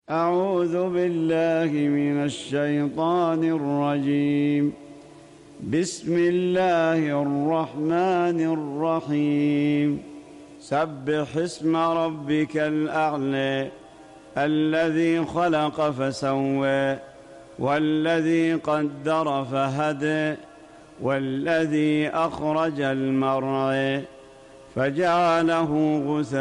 أعوذ بالله من الشيطان الرجيم. بسم الله الرحمن الرحيم. سبح اسم ربك الأعلى الذي خلق فسوى والذي قدر فهدى والذي أخرج المرعى فجعله غثاء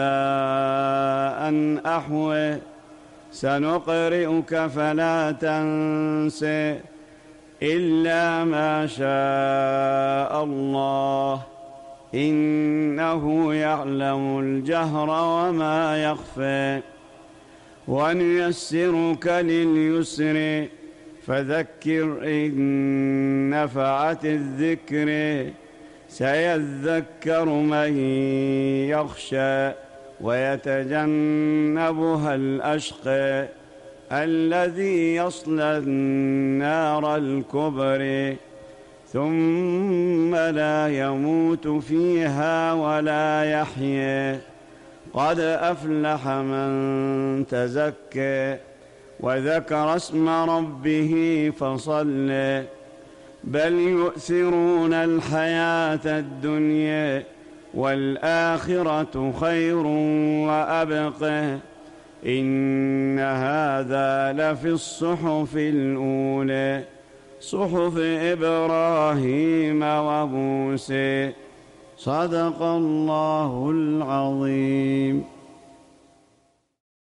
أحوى سنقرئك فلا تنسى إلا ما شاء الله إنه يعلم الجهر وما يخفى ونيسرك لليسر فذكر إن نفعت الذكر سيذكر من يخشى ويتجنبها الأشقى الذي يصلى النار الكبرى ثم لا يموت فيها ولا يحيى قد أفلح من تزكى وذكر اسم ربه فصلى بل يؤثرون الحياة الدنيا والآخرة خير وأبقى إن هذا لفي الصحف الأولى صحف إبراهيم وموسى. صدق الله العظيم.